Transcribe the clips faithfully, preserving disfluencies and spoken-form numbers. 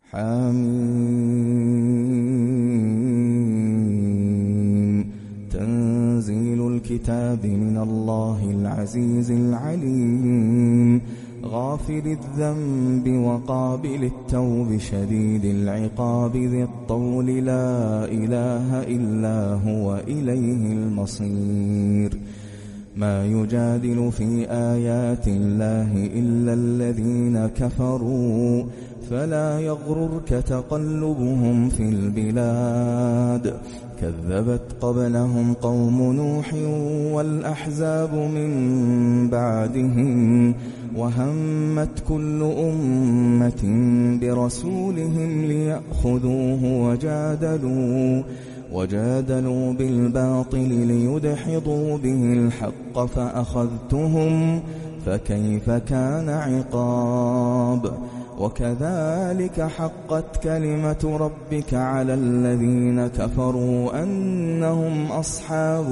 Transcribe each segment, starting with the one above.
حميم. تنزيل الكتاب من الله العزيز العليم، غافر الذنب وقابل التوب شديد العقاب ذي الطول، لا إله إلا هو إليه المصير. ما يجادل في آيات الله إلا الذين كفروا، فلا يغررك تقلبهم في البلاد. كذبت قبلهم قوم نوح والأحزاب من بعدهم، وهمت كل أمة برسولهم ليأخذوه وجادلوا وجادلوا بالباطل ليدحضوا به الحق فأخذتهم فكيف كان عقاب. وكذلك حقت كلمة ربك على الذين كفروا أنهم أصحاب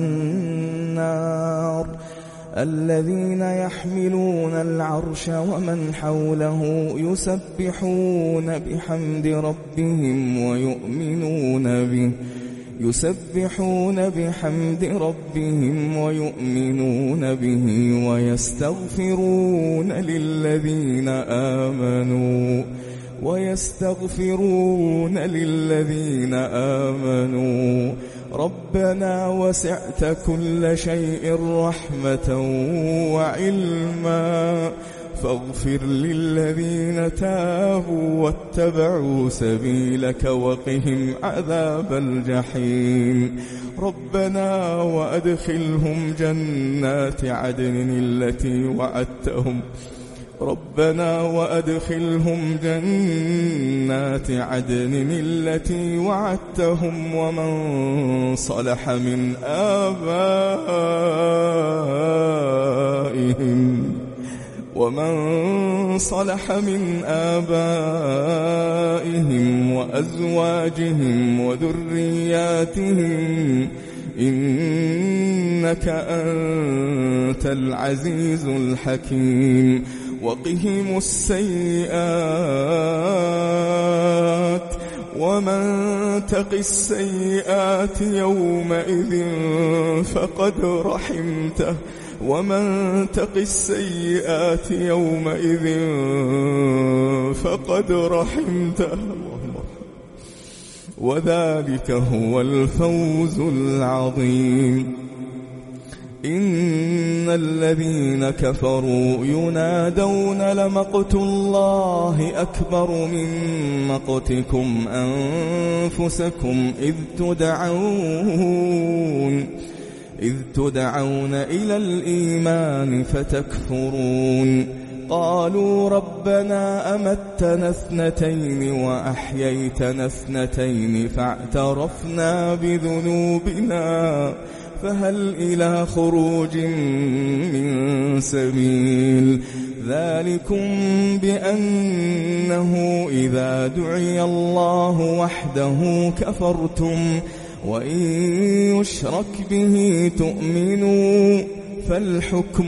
النار، الذين يحملون العرش ومن حوله يسبحون بحمد ربهم ويؤمنون به يسبحون بحمد ربهم ويؤمنون به ويستغفرون للذين آمنوا ويستغفرون للذين آمنوا ربنا وسعت كل شيء رحمة وعلما فاغفر للذين تابوا واتبعوا سبيلك وقهم عذاب الجحيم. ربنا وأدخلهم جنات عدن التي وعدتهم ربنا وأدخلهم جنات عدن التي وعدتهم ومن صلح من آبائهم ومن صلح من آبائهم وأزواجهم وذرياتهم إنك أنت العزيز الحكيم. وقهم السيئات ومن تق السيئات يومئذ فقد رحمته ومن تق السيئات يومئذ فقد رحمته وذلك هو الفوز العظيم. إن الذين كفروا ينادون لمقت الله أكبر من مقتكم أنفسكم إذ تدعون إذ تدعون إلى الإيمان فتكفرون. قالوا ربنا أمتنا اثنتين وأحييتنا اثنتين فاعترفنا بذنوبنا فهل إلى خروج من سبيل. ذلكم بأنه إذا دعي الله وحده كفرتم وإن يشرك به تؤمنوا فالحكم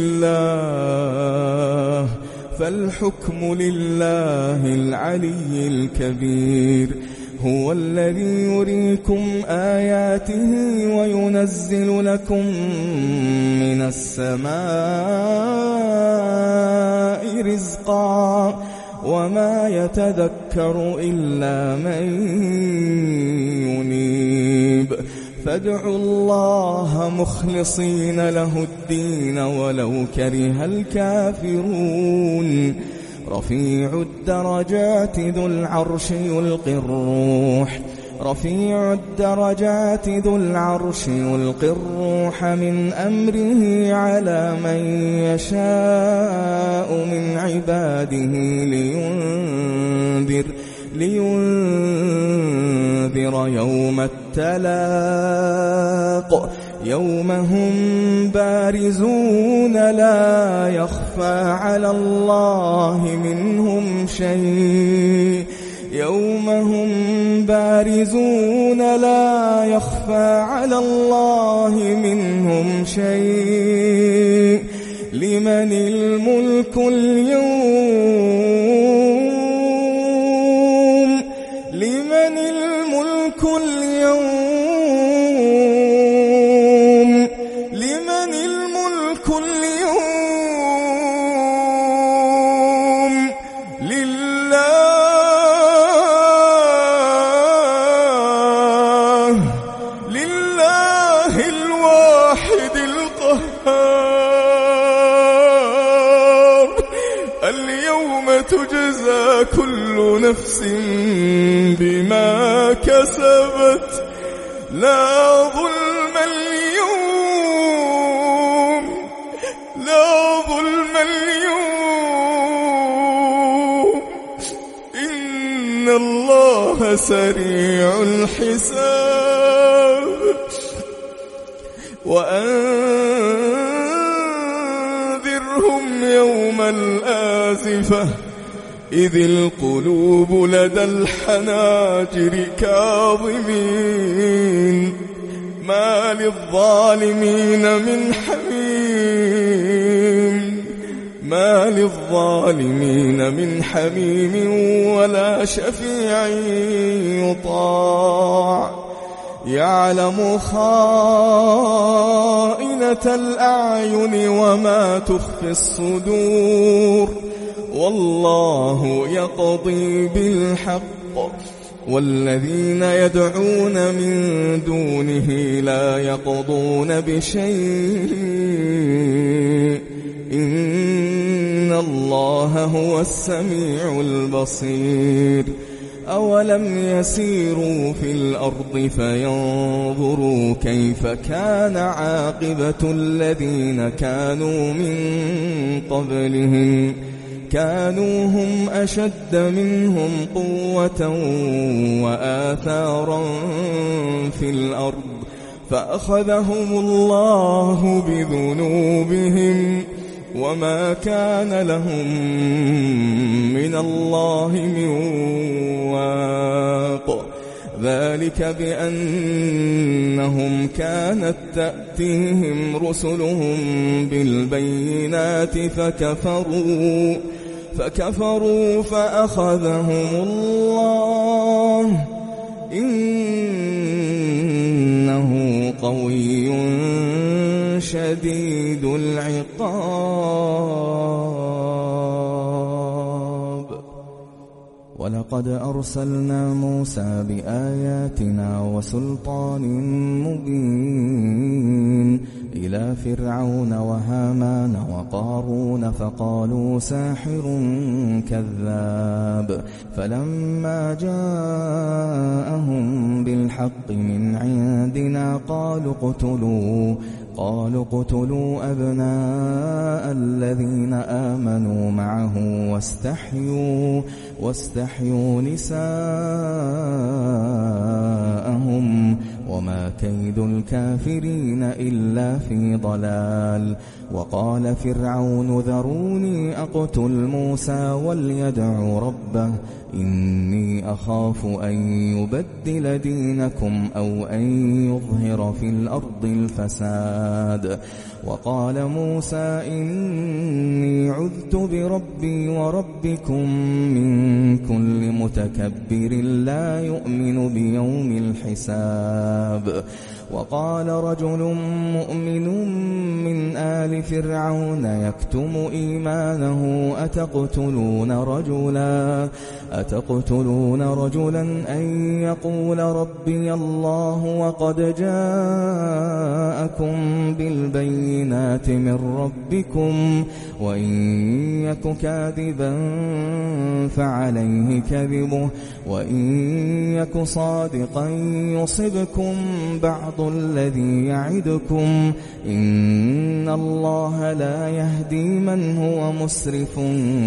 لله فالحكم لله العلي الكبير. هو الذي يريكم آياته وينزل لكم من السماء رزقا وما يتذكر إلا من ينيب. فادعوا الله مخلصين له الدين ولو كره الكافرون. رفيع الدرجات ذو العرش يلقي الروح رفيع الدرجات ذو العرش يلقي الروح من أمره على من يشاء من عباده لينذر لينذر يوم التلاق يوم هم بارزون لا يخفى على الله منهم شيء يوم هم بارزون لا يخفى على الله منهم شيء. لمن الملك اليوم لله لله الواحد القهار. اليوم تجزى كل نفس بما كسبت لا ظلم اليوم لا ظلم اليوم إن الله سريع الحساب. وأنذرهم يوم الآزفة إذ القلوب لدى الحناجر كاظمين ما للظالمين من حميم ما للظالمين من حميم ولا شفيع يطاع. يعلم خائنة الأعين وما تخفي الصدور. والله يقضي بالحق والذين يدعون من دونه لا يقضون بشيء إن الله هو السميع البصير. أولم يسيروا في الأرض فينظروا كيف كان عاقبة الذين كانوا من قبلهم كانوا هم أشد منهم قوة وآثارا في الأرض فأخذهم الله بذنوبهم وما كان لهم من الله من واق. ذلك بأنهم كانت تأتيهم رسلهم بالبينات فكفروا فكفروا فأخذهم الله إنه قوي شديد العقاب. ولقد أرسلنا موسى بآياتنا وسلطان مبين إلى فرعون وهامان وقارون فقالوا ساحر كذاب. فلما جاءهم بالحق من عندنا قالوا اقتلوا قالوا اقتلوا أبناء الذين آمنوا معه واستحيوا واستحيوا نساءهم وما كيد الكافرين إلا في ضلال. وقال فرعون ذروني أقتل موسى وليدع ربه إني أخاف أن يبدل دينكم أو أن يظهر في الأرض الفساد. وقال موسى إني عذت بربي وربكم من كل متكبر لا يؤمن بيوم الحساب. وقال رجل مؤمن من آل فرعون يكتم إيمانه أتقتلون رجلا أتقتلون رجلا أن يقول ربي الله وقد جاءكم بالبينات من ربكم وإن يك كاذبا فعليه كذبه وإن يك صادقا يصبكم بعض الذي يعدكم إن الله لا يهدي من هو مسرف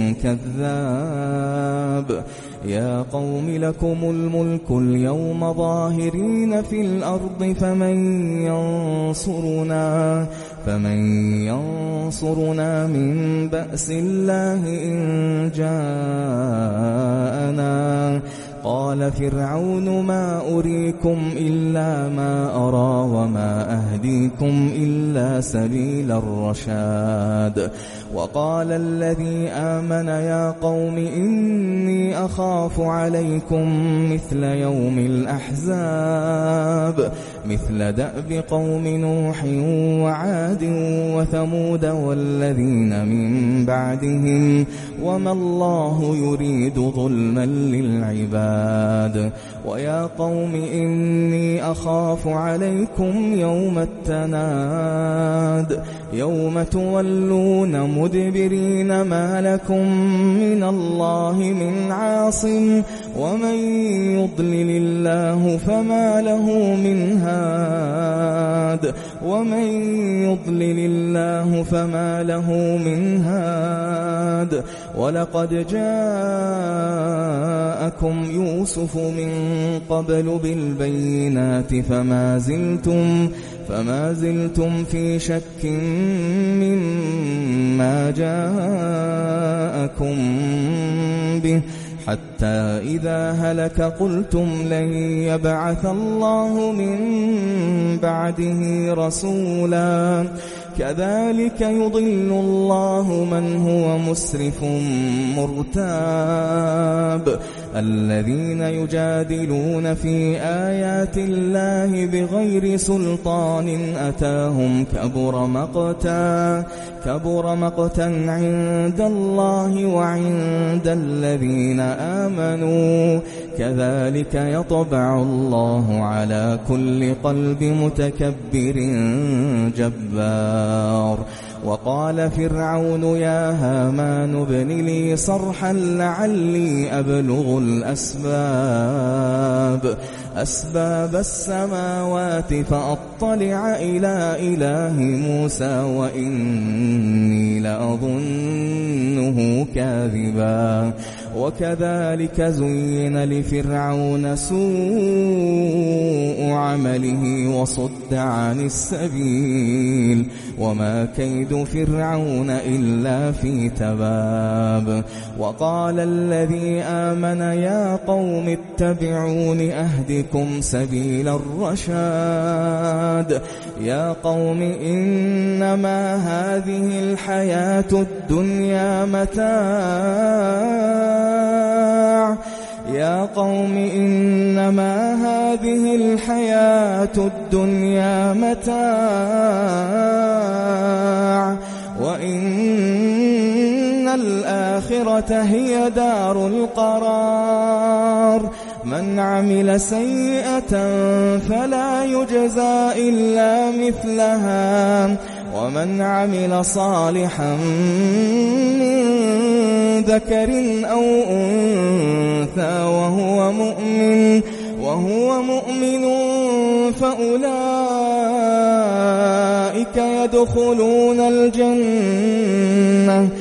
كذاب. يا قوم لكم الملك اليوم ظاهرين في الأرض فمن ينصرنا فمن ينصرنا من بأس الله إن جاءنا قال وقال فرعون ما أريكم إلا ما أرى وما أهديكم إلا سبيل الرشاد وقال الذي آمن يا قوم إني أخاف عليكم مثل يوم الأحزاب مثل دأب قوم نوح وعاد وثمود والذين من بعدهم وما الله يريد ظلما للعباد ويا قوم إني أخاف عليكم يوم التناد يوم تولون مدبرين ما لكم من الله من عاصم ومن يضلل الله فما له من هاد ومن يضلل الله فما له من هاد ولقد جاءكم يوسف من قبل بالبينات فما زلتم فما زلتم في شك مما جاءكم به حتى إذا هلك قلتم لن يبعث الله من بعده رسولا كذلك يضل الله من هو مسرف مرتاب الذين يجادلون في آيات الله بغير سلطان أتاهم كبر مقتا كبر مقتا عند الله وعند الذين آمنوا كذلك يطبع الله على كل قلب متكبر جبار وقال فرعون يا هامان ابن لي صرحا لعلي أبلغ الأسباب أسباب السماوات فأطلع إلى إله موسى وإني لأظنه كاذبا وكذلك زين لفرعون سوء عمله وصد عن السبيل وما كيد فرعون إلا في تباب وقال الذي آمن يا قوم اتبعون أهدكم سبيل الرشاد يا قوم إنما هذه الحياة الدنيا متاع يا قوم إنما هذه الحياة الدنيا متاع وإن الآخرة هي دار القرار من عمل سيئة فلا يجزى إلا مثلها ومن عمل صالحا من ذكر أو أنثى وهو مؤمن وهو مؤمن فأولئك يدخلون الجنة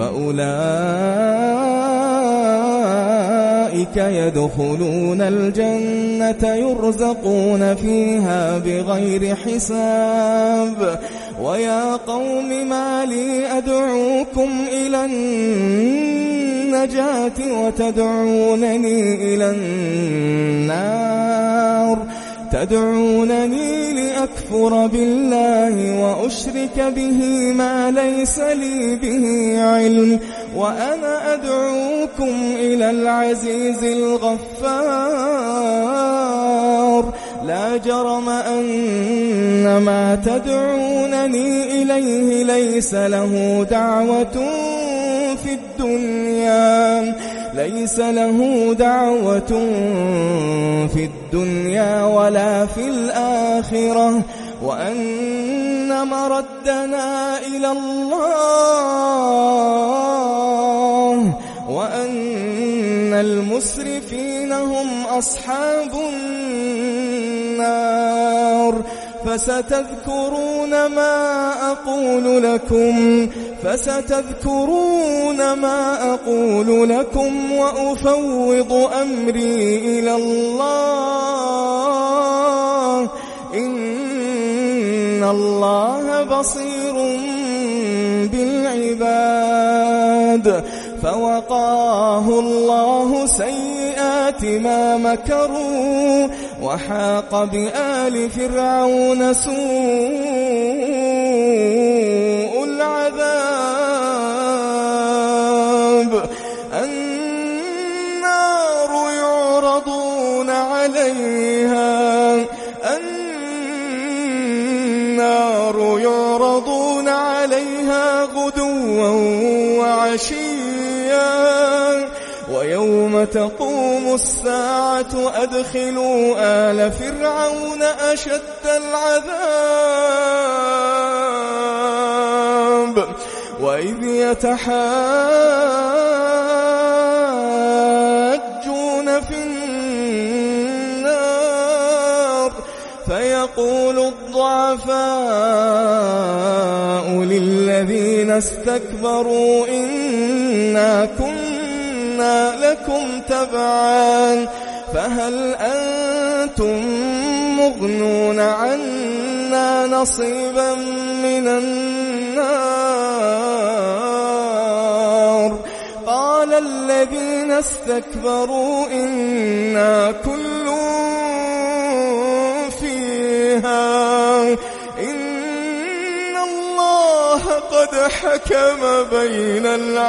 فأولئك يدخلون الجنة يرزقون فيها بغير حساب ويا قوم ما لي أدعوكم إلى النجاة وتدعونني إلى النار تدعونني لأكفر بالله وأشرك به ما ليس لي به علم وأنا أدعوكم إلى العزيز الغفار لا جرم أن ما تدعونني إليه ليس له دعوة في الدنيا ليس له دعوة في الدنيا ولا في الآخرة وأن مردنا إلى الله وأن المسرفين هم أصحاب النار فستذكرون ما أقول لكم فستذكرون ما أقول لكم وأفوض أمري إلى الله إن الله بصير بالعباد فوقاه الله سيئات ما مكروا وحاق بآل فرعون سوء العذاب النار يعرضون عليها النار يعرضون عليها غدوا وعشيا ويوم تقوم الساعة أدخلوا آل فرعون أشد العذاب وإذ يتحاجون في النار فيقول الضعفاء للذين استكبروا إنا كنا لكم تبعا فهل أنتم مغنون عنا نصيبا من النار قال الذين استكبروا إنا كل فيها إن الله قد حكم بين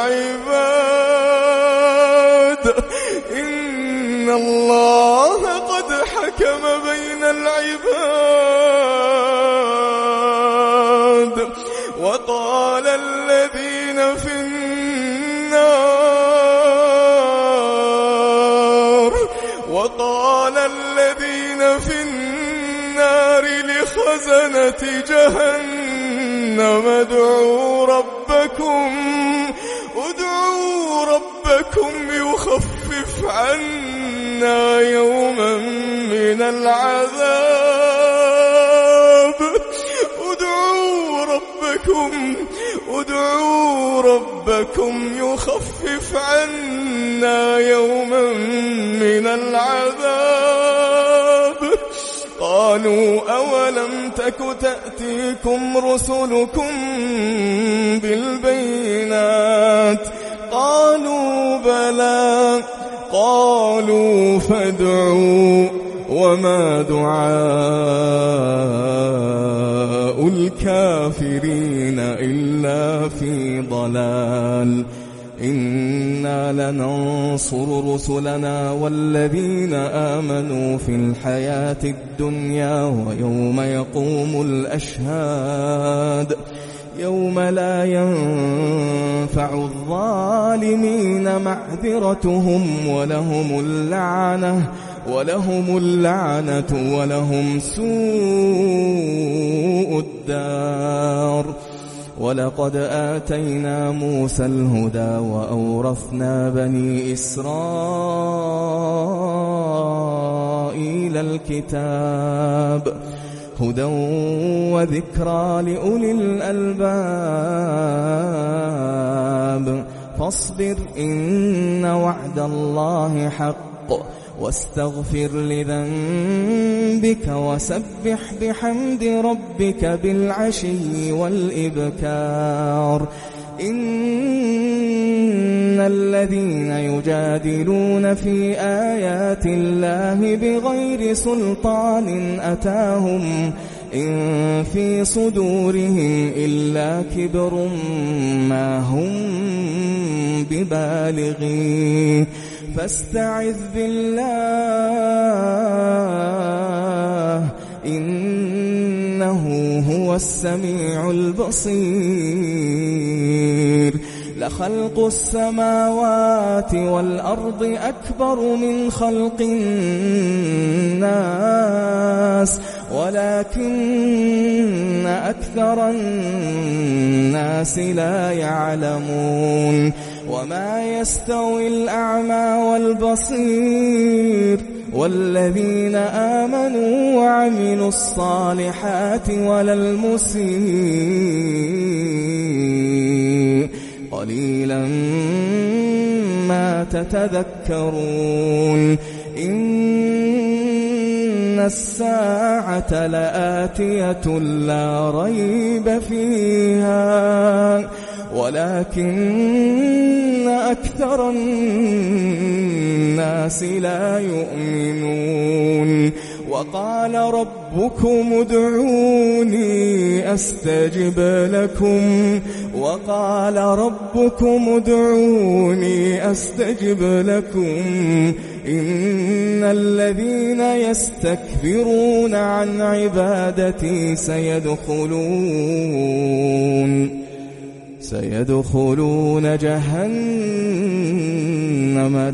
العباد إن الله قد حكم بين العباد وقال الذين في النار وقال الذين في النار لخزنة جهنم ادعوا ربكم ادعوا ربكم يخفف عنا يوما من العذاب ادعوا ربكم ادعوا ربكم يخفف عنا يوما من العذاب قالوا أولم تك تأتيكم رسلكم بالبينات قالوا بلى قالوا فادعوا وما دعاء الكافرين إلا في ضلال إنا لننصر رسلنا والذين آمنوا في الحياة الدنيا ويوم يقوم الأشهاد يوم لا ينفع الظالمين معذرتهم ولهم اللعنة ولهم اللعنة ولهم سوء الدار ولقد آتينا موسى الهدى وأورثنا بني إسرائيل الكتاب هدى وذكرى لأولي الألباب فاصبر إن وعد الله حق واستغفر لذنبك وسبح بحمد ربك بالعشي والإبكار إن الذين يجادلون في آيات الله بغير سلطان أتاهم إن في صدورهم إلا كبر ما هم ببالغيه فاستعذ بالله إنه هو السميع البصير لخلق السماوات والأرض أكبر من خلق الناس ولكن أكثر الناس لا يعلمون وما يستوي الأعمى والبصير والذين آمنوا وعملوا الصالحات ولا المسيء قليلا ما تتذكرون إن الساعة لآتية لا ريب فيها ولكن أكثر الناس لا يؤمنون. وقال ربكم ادعوني أستجب لكم وقال ربكم ادعوني أستجب لكم إن الذين يستكبرون عن عبادتي سيدخلون سيدخلون جهنم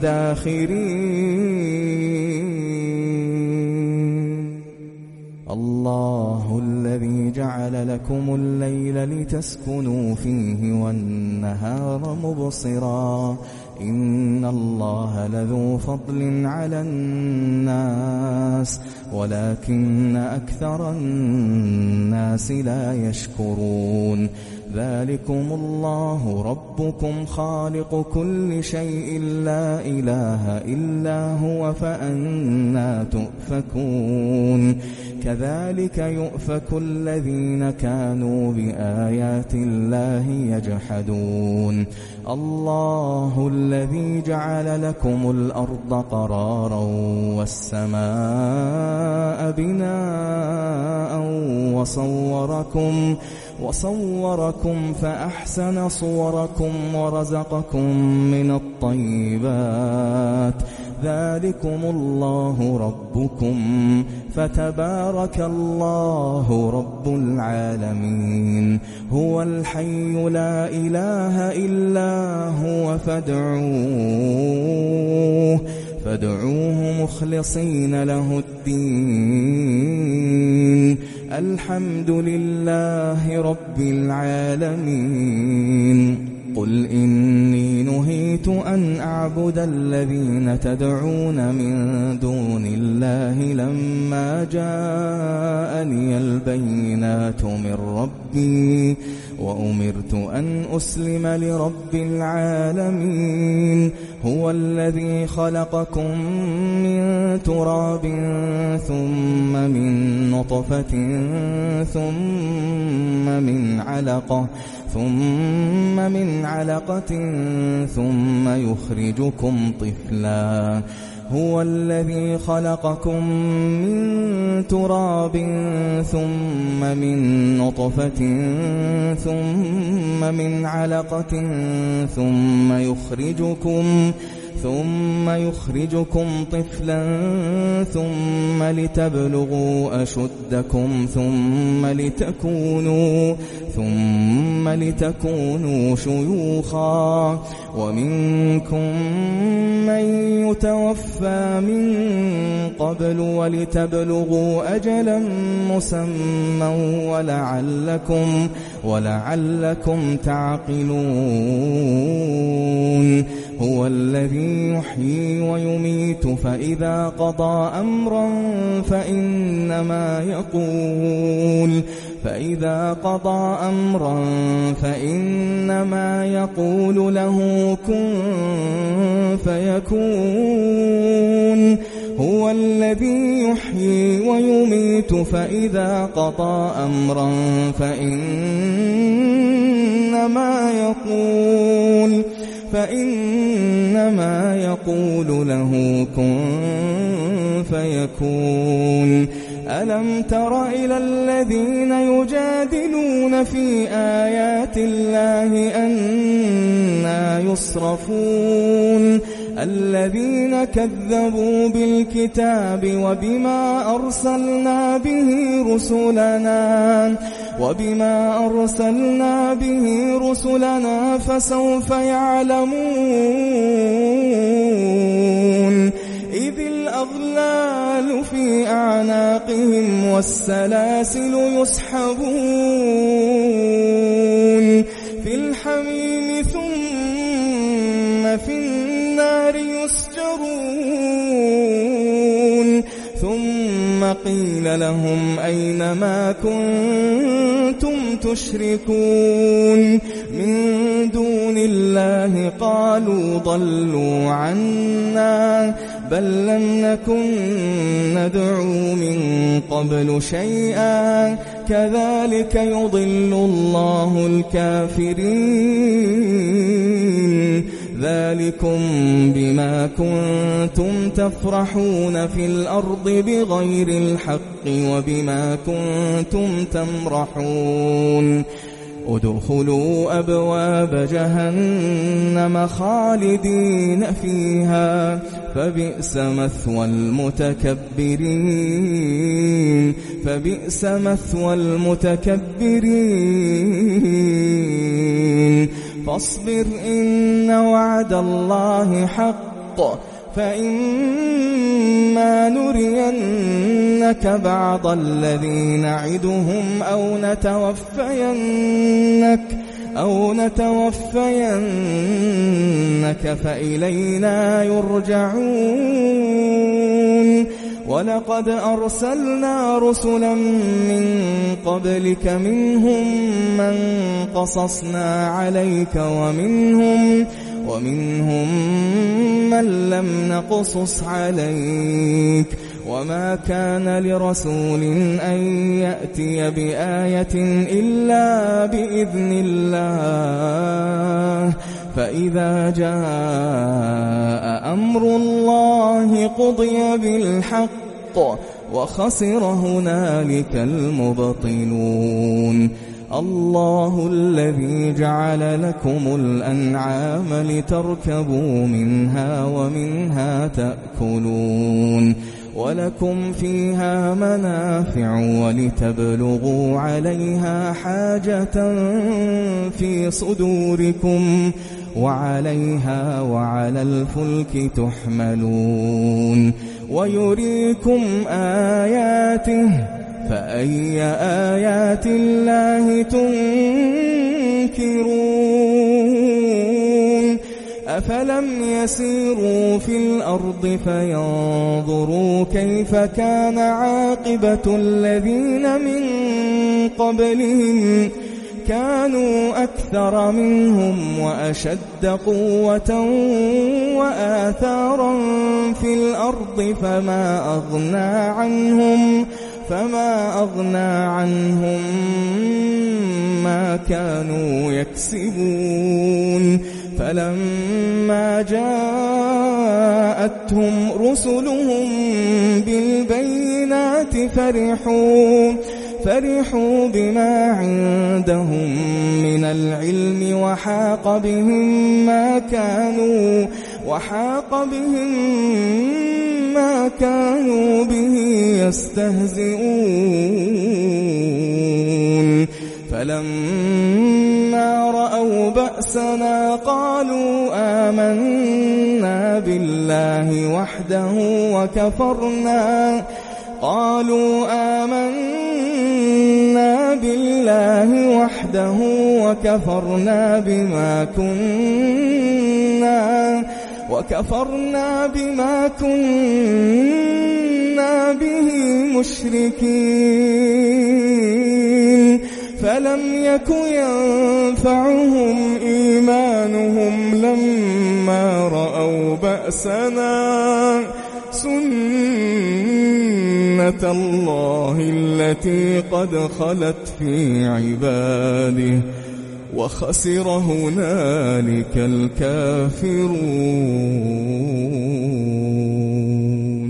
داخرين. الله الذي جعل لكم الليل لتسكنوا فيه والنهار مبصرا إن الله لذو فضل على الناس ولكن أكثر الناس لا يشكرون. ذلكم الله ربكم خالق كل شيء لا إله إلا هو فأنى تؤفكون. كذلك يؤفك الذين كانوا بآيات الله يجحدون. الله الذي جعل لكم الأرض قرارا والسماء بناء وصوركم وصوركم فأحسن صوركم ورزقكم من الطيبات. ذلكم الله ربكم فتبارك الله رب العالمين. هو الحي لا إله إلا هو فادعوه فادعوه مخلصين له الدين. الحمد لله رب العالمين. قل إني نهيت أن أعبد الذين تدعون من دون الله لما جاءني البينات من ربي وأمرت أن أسلم لرب العالمين. هو الذي خلقكم من تراب ثم من نطفة ثم من علقة ثم من علقة ثم يخرجكم طفلا. هو الذي خلقكم من تراب ثم من نطفة ثم من علقة ثم يخرجكم ثم يخرجكم طفلا ثم لتبلغوا أشدكم ثم لتكونوا ثم لتكونوا شيوخا. ومنكم من يتوفى من قبل ولتبلغوا أجلا مسمى ولعلكم ولعلكم تعقلون. هو الذي يحيي ويميت فإذا قضى أمرا فإنما يقول فإذا قضى أمرا فإنما يقول له كن فيكون. هو الذي يحيي ويميت فإذا قضى أمرا فإنما يقول فإنما يقول له كن فيكون. ألم تر إلى الذين يجادلون في آيات الله أنى يصرفون. الذين كذبوا بالكتاب وبما أرسلنا به رسلنا وبما أرسلنا به رسلنا فسوف يعلمون. إذ الأغلال في أعناقهم والسلاسل يسحبون في الحميم ثم في النار يسجرون. ثم قيل لهم أين ما كنتم تشركون من دون الله قالوا ضلوا عنا بل لم نكن ندعو من قبل شيئا كذلك يضل الله الكافرين ذلكم بما كنتم تفرحون في الأرض بغير الحق وبما كنتم تمرحون ادخلوا أبواب جهنم خالدين فيها فبئس مثوى المتكبرين فبئس مثوى المتكبرين فاصبر إن وعد الله حق فإما نرينك بعض الذي نعدهم أو نتوفينك أو نتوفينك فإلينا يرجعون ولقد أرسلنا رسلا من قبلك منهم من قصصنا عليك ومنهم ومنهم من لم نقصص عليك وما كان لرسول أن يأتي بآية إلا بإذن الله فإذا جاء أمر الله قضي بالحق وخسر هنالك المبطلون الله الذي جعل لكم الأنعام لتركبوا منها ومنها تأكلون ولكم فيها منافع ولتبلغوا عليها حاجة في صدوركم وعليها وعلى الفلك تحملون ويريكم آياته فأي آيات الله تنكرون أفلم يسيروا في الأرض فينظروا كيف كان عاقبة الذين من قبلهم كانوا أكثر منهم وأشد قوة وآثارا في الأرض فما أغنى عنهم فما أغنى عنهم ما كانوا يكسبون فلما جاءتهم رسلهم بالبينات فرحوا فرحوا بما عندهم من العلم وحاق بهم ما كانوا وحاق بهم ما كانوا به يستهزئون فلما رأوا بأسنا قالوا آمنا بالله وحده وكفرنا قالوا آمنا بالله وحده وكفرنا بما كنا وكفرنا بما كنا به مشركين فلم يك ينفعهم إيمانهم لما رأوا بأسنا سنة الله التي قد خلت في عباده وخسر هنالك الكافرون.